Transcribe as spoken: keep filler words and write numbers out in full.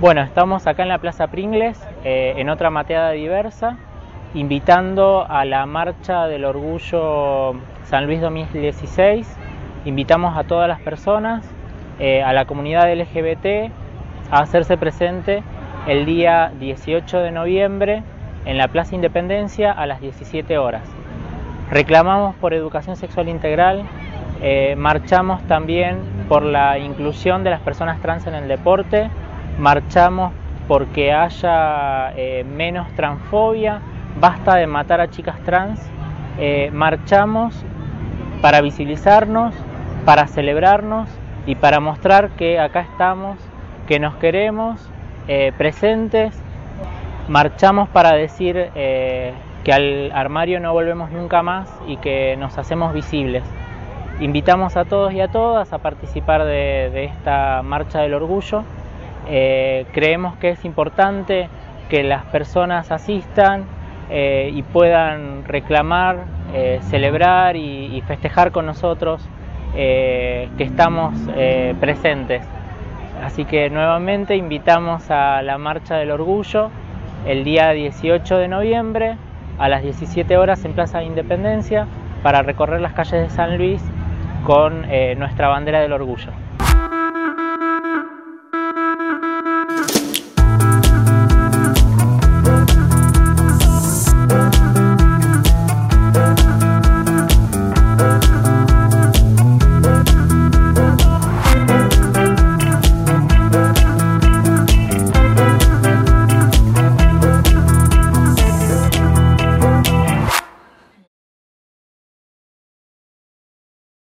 Bueno, estamos acá en la Plaza Pringles, eh, en otra mateada diversa, invitando a la Marcha del Orgullo San Luis dos mil dieciséis. Invitamos a todas las personas, eh, a la comunidad L G B T, a hacerse presente el día dieciocho de noviembre en la Plaza Independencia a las diecisiete horas. Reclamamos por educación sexual integral, eh, marchamos también por la inclusión de las personas trans en el deporte, marchamos porque haya eh, menos transfobia, basta de matar a chicas trans, eh, marchamos para visibilizarnos, para celebrarnos y para mostrar que acá estamos, que nos queremos, eh, presentes. Marchamos para decir eh, que al armario no volvemos nunca más y que nos hacemos visibles. Invitamos a todos y a todas a participar de, de esta Marcha del Orgullo. Eh, creemos que es importante que las personas asistan eh, y puedan reclamar, eh, celebrar y, y festejar con nosotros eh, que estamos eh, presentes. Así que nuevamente invitamos a la Marcha del Orgullo el día dieciocho de noviembre a las diecisiete horas en Plaza de Independencia para recorrer las calles de San Luis con eh, nuestra bandera del orgullo.